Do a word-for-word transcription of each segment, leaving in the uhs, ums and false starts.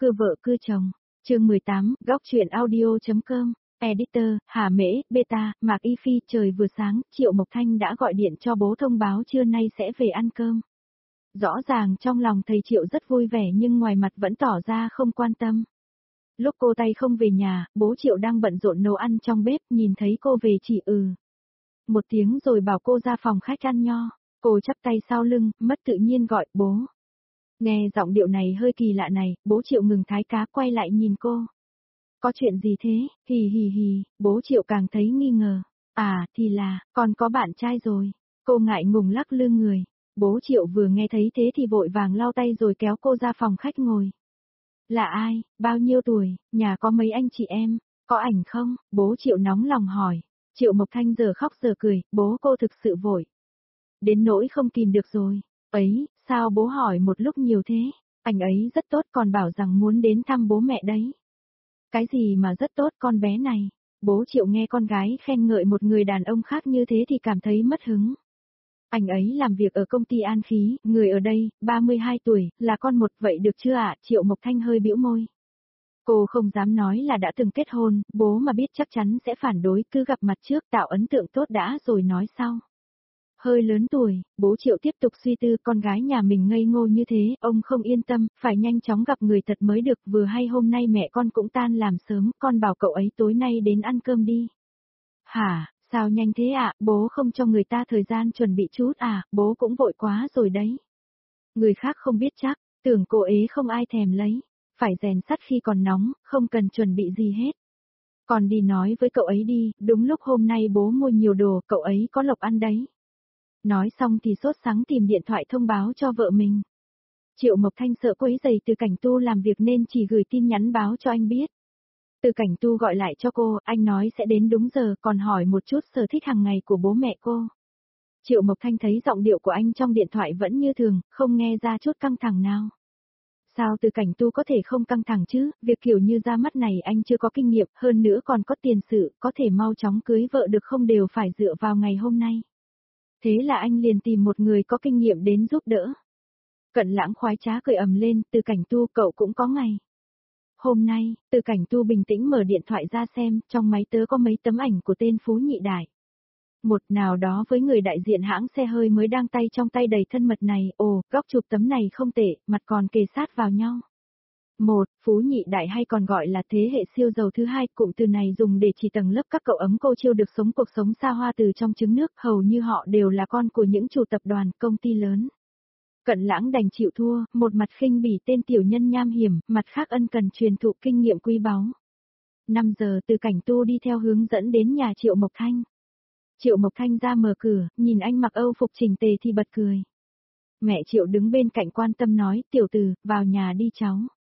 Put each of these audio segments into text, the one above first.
cưa vợ cưa chồng. Chương mười tám, góc truyện audio.com. Editor, Hà Mễ, Beta, Mạc Y Phi. Trời vừa sáng, Triệu Mộc Thanh đã gọi điện cho bố thông báo trưa nay sẽ về ăn cơm. Rõ ràng trong lòng thầy Triệu rất vui vẻ nhưng ngoài mặt vẫn tỏ ra không quan tâm. Lúc cô tay không về nhà, bố Triệu đang bận rộn nấu ăn trong bếp, nhìn thấy cô về chỉ ừ một tiếng rồi bảo cô ra phòng khách ăn nho. Cô chắp tay sau lưng, mất tự nhiên gọi, bố. Nghe giọng điệu này hơi kỳ lạ này, bố Triệu ngừng thái cá quay lại nhìn cô. Có chuyện gì thế, hì hì hì, bố Triệu càng thấy nghi ngờ. À, thì là, con có bạn trai rồi. Cô ngại ngùng lắc lư người. Bố Triệu vừa nghe thấy thế thì vội vàng lau tay rồi kéo cô ra phòng khách ngồi. Là ai, bao nhiêu tuổi, nhà có mấy anh chị em, có ảnh không? Bố Triệu nóng lòng hỏi. Triệu Mộc Thanh giờ khóc giờ cười, bố cô thực sự vội. Đến nỗi không kìm được rồi. Ấy, sao bố hỏi một lúc nhiều thế? Anh ấy rất tốt còn bảo rằng muốn đến thăm bố mẹ đấy. Cái gì mà rất tốt con bé này? Bố Triệu nghe con gái khen ngợi một người đàn ông khác như thế thì cảm thấy mất hứng. Anh ấy làm việc ở công ty An Khí, người ở đây, ba mươi hai tuổi, là con một, vậy được chưa ạ? Triệu Mộc Thanh hơi bĩu môi. Cô không dám nói là đã từng kết hôn, bố mà biết chắc chắn sẽ phản đối, cứ gặp mặt trước tạo ấn tượng tốt đã rồi nói sau. Hơi lớn tuổi, bố Triệu tiếp tục suy tư, con gái nhà mình ngây ngô như thế, ông không yên tâm, phải nhanh chóng gặp người thật mới được, vừa hay hôm nay mẹ con cũng tan làm sớm, con bảo cậu ấy tối nay đến ăn cơm đi. Hả, sao nhanh thế ạ, bố không cho người ta thời gian chuẩn bị chút à, bố cũng vội quá rồi đấy. Người khác không biết chắc, tưởng cô ấy không ai thèm lấy, phải rèn sắt khi còn nóng, không cần chuẩn bị gì hết. Còn đi nói với cậu ấy đi, đúng lúc hôm nay bố mua nhiều đồ, cậu ấy có lộc ăn đấy. Nói xong thì sốt sắng tìm điện thoại thông báo cho vợ mình. Triệu Mộc Thanh sợ quấy rầy Từ Cảnh Tu làm việc nên chỉ gửi tin nhắn báo cho anh biết. Từ Cảnh Tu gọi lại cho cô, anh nói sẽ đến đúng giờ, còn hỏi một chút sở thích hàng ngày của bố mẹ cô. Triệu Mộc Thanh thấy giọng điệu của anh trong điện thoại vẫn như thường, không nghe ra chút căng thẳng nào. Sao Từ Cảnh Tu có thể không căng thẳng chứ, việc kiểu như ra mắt này anh chưa có kinh nghiệm, hơn nữa còn có tiền sự, có thể mau chóng cưới vợ được không đều phải dựa vào ngày hôm nay. Thế là anh liền tìm một người có kinh nghiệm đến giúp đỡ. Cận Lãng khoái trá cười ầm lên, Từ Cảnh Tu cậu cũng có ngày. Hôm nay, Từ Cảnh Tu bình tĩnh mở điện thoại ra xem, trong máy tớ có mấy tấm ảnh của tên Phú Nhị Đại. Một nào đó với người đại diện hãng xe hơi mới đang tay trong tay đầy thân mật này, ồ, góc chụp tấm này không tệ, mặt còn kề sát vào nhau. Một, Phú Nhị Đại hay còn gọi là thế hệ siêu giàu thứ hai, cụm từ này dùng để chỉ tầng lớp các cậu ấm cô chiêu được sống cuộc sống xa hoa từ trong trứng nước, hầu như họ đều là con của những chủ tập đoàn, công ty lớn. Cận Lãng đành chịu thua, một mặt khinh bỉ tên tiểu nhân nham hiểm, mặt khác ân cần truyền thụ kinh nghiệm quý báu. năm giờ Từ Cảnh Tu đi theo hướng dẫn đến nhà Triệu Mộc Thanh. Triệu Mộc Thanh ra mở cửa, nhìn anh mặc Âu phục chỉnh tề thì bật cười. Mẹ Triệu đứng bên cạnh quan tâm nói, tiểu Từ, vào nhà đi cháu.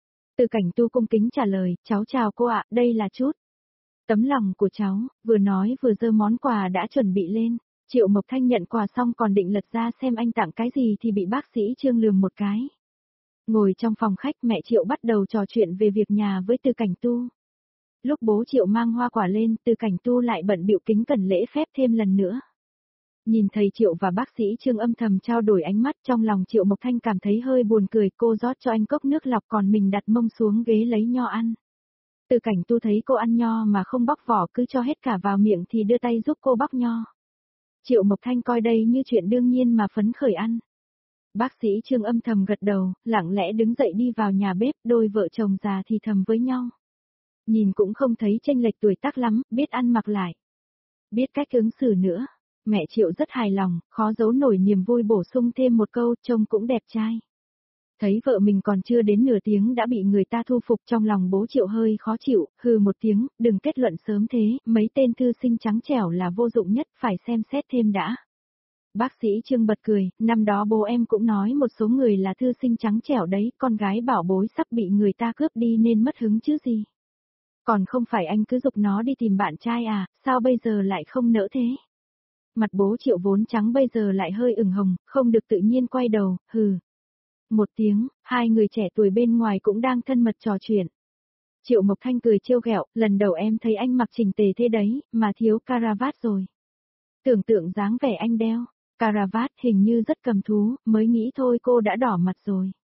Từ Cảnh Tu cung kính trả lời, cháu chào cô ạ, đây là chút tấm lòng của cháu, vừa nói vừa giơ món quà đã chuẩn bị lên. Triệu Mộc Thanh nhận quà xong còn định lật ra xem anh tặng cái gì thì bị bác sĩ Trương lườm một cái. Ngồi trong phòng khách mẹ Triệu bắt đầu trò chuyện về việc nhà với Từ Cảnh Tu. Lúc bố Triệu mang hoa quả lên, Từ Cảnh Tu lại bận bịu kính cẩn lễ phép thêm lần nữa. Nhìn thầy Triệu và bác sĩ Trương âm thầm trao đổi ánh mắt, trong lòng Triệu Mộc Thanh cảm thấy hơi buồn cười, cô rót cho anh cốc nước lọc còn mình đặt mông xuống ghế lấy nho ăn. Từ Cảnh Tu thấy cô ăn nho mà không bóc vỏ cứ cho hết cả vào miệng thì đưa tay giúp cô bóc nho. Triệu Mộc Thanh coi đây như chuyện đương nhiên mà phấn khởi ăn. Bác sĩ Trương âm thầm gật đầu, lặng lẽ đứng dậy đi vào nhà bếp, đôi vợ chồng già thì thầm với nhau. Nhìn cũng không thấy chênh lệch tuổi tác lắm, biết ăn mặc lại. Biết cách ứng xử nữa. Mẹ Triệu rất hài lòng, khó giấu nổi niềm vui bổ sung thêm một câu, trông cũng đẹp trai. Thấy vợ mình còn chưa đến nửa tiếng đã bị người ta thu phục, trong lòng bố Triệu hơi khó chịu, hừ một tiếng, đừng kết luận sớm thế, mấy tên thư sinh trắng trẻo là vô dụng nhất, phải xem xét thêm đã. Bác sĩ Trương bật cười, năm đó bố em cũng nói một số người là thư sinh trắng trẻo đấy, con gái bảo bối sắp bị người ta cướp đi nên mất hứng chứ gì. Còn không phải anh cứ giục nó đi tìm bạn trai à, sao bây giờ lại không nỡ thế? Mặt bố Triệu vốn trắng bây giờ lại hơi ửng hồng, không được tự nhiên quay đầu, hừ. Một tiếng, hai người trẻ tuổi bên ngoài cũng đang thân mật trò chuyện. Triệu Mộc Thanh cười trêu ghẹo, lần đầu em thấy anh mặc chỉnh tề thế đấy, mà thiếu caravat rồi. Tưởng tượng dáng vẻ anh đeo caravat hình như rất cầm thú, mới nghĩ thôi cô đã đỏ mặt rồi.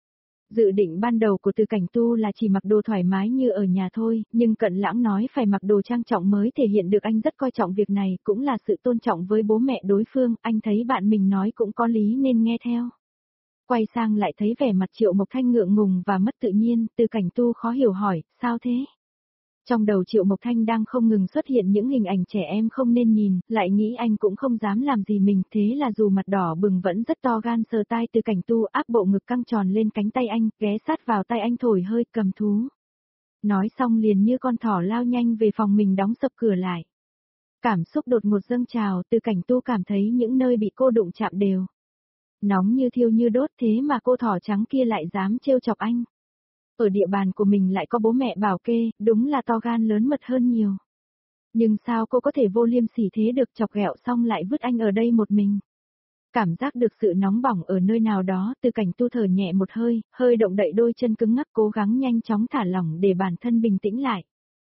Dự định ban đầu của Từ Cảnh Tu là chỉ mặc đồ thoải mái như ở nhà thôi, nhưng Cận Lãng nói phải mặc đồ trang trọng mới thể hiện được anh rất coi trọng việc này, cũng là sự tôn trọng với bố mẹ đối phương, anh thấy bạn mình nói cũng có lý nên nghe theo. Quay sang lại thấy vẻ mặt Triệu Mộc Thanh ngượng ngùng và mất tự nhiên, Từ Cảnh Tu khó hiểu hỏi, sao thế? Trong đầu Triệu Mộc Thanh đang không ngừng xuất hiện những hình ảnh trẻ em không nên nhìn, lại nghĩ anh cũng không dám làm gì mình, thế là dù mặt đỏ bừng vẫn rất to gan sờ tai Từ Cảnh Tu áp bộ ngực căng tròn lên cánh tay anh, ghé sát vào tay anh thổi hơi cầm thú. Nói xong liền như con thỏ lao nhanh về phòng mình đóng sập cửa lại. Cảm xúc đột ngột dâng trào, Từ Cảnh Tu cảm thấy những nơi bị cô đụng chạm đều nóng như thiêu như đốt, thế mà cô thỏ trắng kia lại dám trêu chọc anh. Ở địa bàn của mình lại có bố mẹ bảo kê, đúng là to gan lớn mật hơn nhiều. Nhưng sao cô có thể vô liêm sỉ thế được, chọc ghẹo xong lại vứt anh ở đây một mình. Cảm giác được sự nóng bỏng ở nơi nào đó, Từ Cảnh Tu thở nhẹ một hơi, hơi động đậy đôi chân cứng ngắc cố gắng nhanh chóng thả lỏng để bản thân bình tĩnh lại.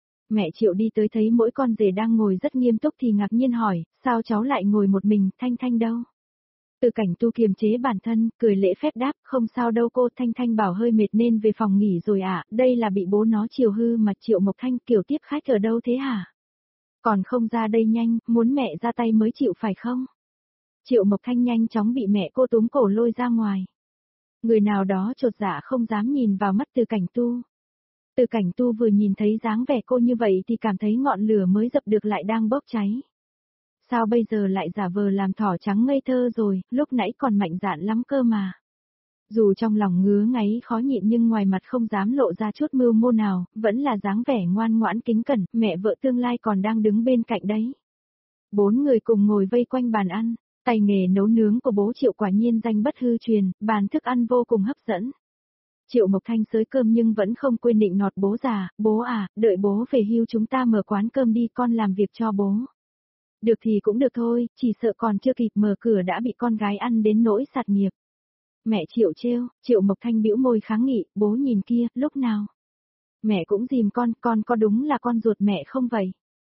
Mẹ Triệu đi tới thấy mỗi con rể đang ngồi rất nghiêm túc thì ngạc nhiên hỏi, sao cháu lại ngồi một mình, Thanh Thanh đâu? Từ Cảnh Tu kiềm chế bản thân, cười lễ phép đáp, không sao đâu cô, Thanh Thanh bảo hơi mệt nên về phòng nghỉ rồi ạ, à, đây là bị bố nó chiều hư mà. Triệu Mộc Thanh, kiểu tiếp khách ở đâu thế hả? Còn không ra đây nhanh, muốn mẹ ra tay mới chịu phải không? Triệu Mộc Thanh nhanh chóng bị mẹ cô túm cổ lôi ra ngoài. Người nào đó chột dạ không dám nhìn vào mắt Từ Cảnh Tu. Từ Cảnh Tu vừa nhìn thấy dáng vẻ cô như vậy thì cảm thấy ngọn lửa mới dập được lại đang bốc cháy. Sao bây giờ lại giả vờ làm thỏ trắng ngây thơ rồi, lúc nãy còn mạnh dạn lắm cơ mà. Dù trong lòng ngứa ngáy khó nhịn nhưng ngoài mặt không dám lộ ra chút mưu mô nào, vẫn là dáng vẻ ngoan ngoãn kính cẩn, mẹ vợ tương lai còn đang đứng bên cạnh đấy. Bốn người cùng ngồi vây quanh bàn ăn, tay nghề nấu nướng của bố Triệu quả nhiên danh bất hư truyền, bàn thức ăn vô cùng hấp dẫn. Triệu Mộc Thanh xới cơm nhưng vẫn không quên nịnh nọt bố già, bố à, đợi bố về hưu chúng ta mở quán cơm đi, con làm việc cho bố. Được thì cũng được thôi, chỉ sợ còn chưa kịp mở cửa đã bị con gái ăn đến nỗi sạt nghiệp. Mẹ Triệu trêu, Triệu Mộc Thanh bĩu môi kháng nghị, bố nhìn kia, lúc nào? Mẹ cũng dìm con, con có đúng là con ruột mẹ không vậy?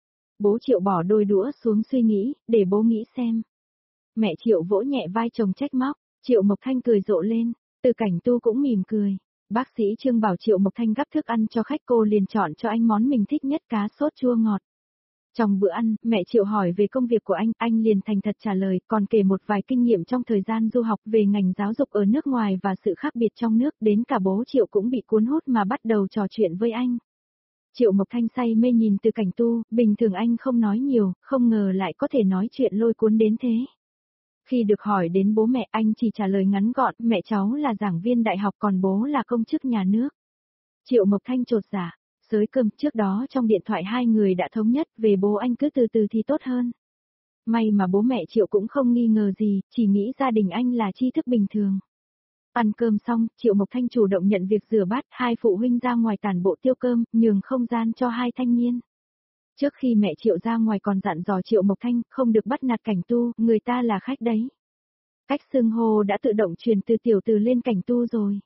Bố Triệu bỏ đôi đũa xuống suy nghĩ, để bố nghĩ xem. Mẹ Triệu vỗ nhẹ vai chồng trách móc, Triệu Mộc Thanh cười rộ lên, Từ Cảnh Tu cũng mỉm cười. Bác sĩ Trương bảo Triệu Mộc Thanh gắp thức ăn cho khách, cô liền chọn cho anh món mình thích nhất, cá sốt chua ngọt. Trong bữa ăn, mẹ Triệu hỏi về công việc của anh, anh liền thành thật trả lời, còn kể một vài kinh nghiệm trong thời gian du học về ngành giáo dục ở nước ngoài và sự khác biệt trong nước, đến cả bố Triệu cũng bị cuốn hút mà bắt đầu trò chuyện với anh. Triệu Mộc Thanh say mê nhìn Từ Cảnh Tu, bình thường anh không nói nhiều, không ngờ lại có thể nói chuyện lôi cuốn đến thế. Khi được hỏi đến bố mẹ, anh chỉ trả lời ngắn gọn, mẹ cháu là giảng viên đại học còn bố là công chức nhà nước. Triệu Mộc Thanh chột dạ. Sới cơm trước đó trong điện thoại hai người đã thống nhất về bố anh cứ từ từ thì tốt hơn. May mà bố mẹ Triệu cũng không nghi ngờ gì, chỉ nghĩ gia đình anh là tri thức bình thường. Ăn cơm xong, Triệu Mộc Thanh chủ động nhận việc rửa bát, hai phụ huynh ra ngoài tản bộ tiêu cơm, nhường không gian cho hai thanh niên. Trước khi mẹ Triệu ra ngoài còn dặn dò Triệu Mộc Thanh, không được bắt nạt Cảnh Tu, người ta là khách đấy. Cách xưng hô đã tự động truyền từ tiểu từ lên Cảnh Tu rồi.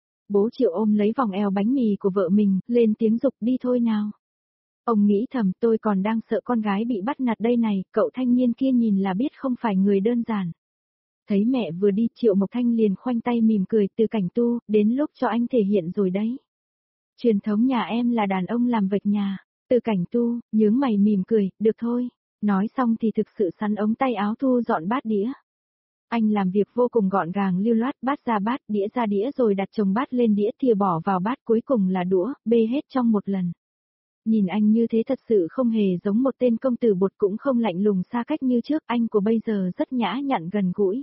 Bố Triệu ôm lấy vòng eo bánh mì của vợ mình, lên tiếng dục đi thôi nào. Ông nghĩ thầm, tôi còn đang sợ con gái bị bắt nạt đây này, cậu thanh niên kia nhìn là biết không phải người đơn giản. Thấy mẹ vừa đi, Triệu Mộc Thanh liền khoanh tay mỉm cười, Từ Cảnh Tu, đến lúc cho anh thể hiện rồi đấy. Truyền thống nhà em là đàn ông làm việc nhà. Từ Cảnh Tu, nhướng mày mỉm cười, được thôi. Nói xong thì thực sự sắn ống tay áo thu dọn bát đĩa. Anh làm việc vô cùng gọn gàng lưu loát, bát ra bát, đĩa ra đĩa rồi đặt chồng bát lên đĩa, thìa bỏ vào bát, cuối cùng là đũa, bê hết trong một lần. Nhìn anh như thế thật sự không hề giống một tên công tử bột, cũng không lạnh lùng xa cách như trước, anh của bây giờ rất nhã nhặn gần gũi.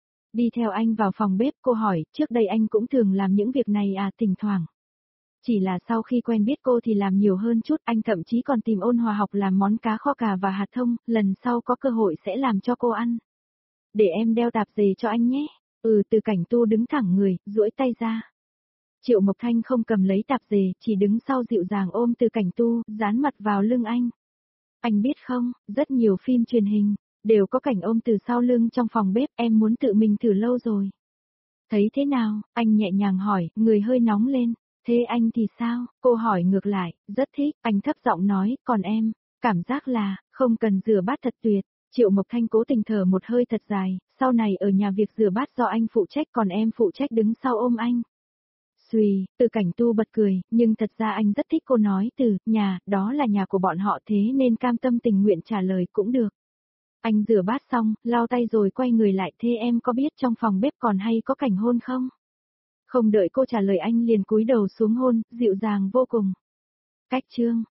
Đi theo anh vào phòng bếp, cô hỏi, trước đây anh cũng thường làm những việc này à? Thỉnh thoảng. Chỉ là sau khi quen biết cô thì làm nhiều hơn chút, anh thậm chí còn tìm Ôn Hòa học làm món cá kho cà và hạt thông, lần sau có cơ hội sẽ làm cho cô ăn. Để em đeo tạp dề cho anh nhé. Ừ, Từ Cảnh Tu đứng thẳng người, duỗi tay ra. Triệu Mộc Thanh không cầm lấy tạp dề, chỉ đứng sau dịu dàng ôm Từ Cảnh Tu, dán mặt vào lưng anh. Anh biết không, rất nhiều phim truyền hình, đều có cảnh ôm từ sau lưng trong phòng bếp, em muốn tự mình thử lâu rồi. Thấy thế nào, anh nhẹ nhàng hỏi, người hơi nóng lên. Thế anh thì sao? Cô hỏi ngược lại, rất thích, anh thấp giọng nói, còn em, cảm giác là, không cần rửa bát thật tuyệt. Triệu Mộc Thanh cố tình thở một hơi thật dài, sau này ở nhà việc rửa bát do anh phụ trách, còn em phụ trách đứng sau ôm anh. Xùy, Từ Cảnh Tu bật cười, nhưng thật ra anh rất thích cô nói từ, nhà, đó là nhà của bọn họ thế nên cam tâm tình nguyện trả lời cũng được. Anh rửa bát xong, lau tay rồi quay người lại, thế em có biết trong phòng bếp còn hay có cảnh hôn không? Không đợi cô trả lời anh liền cúi đầu xuống hôn, dịu dàng vô cùng. Cách chương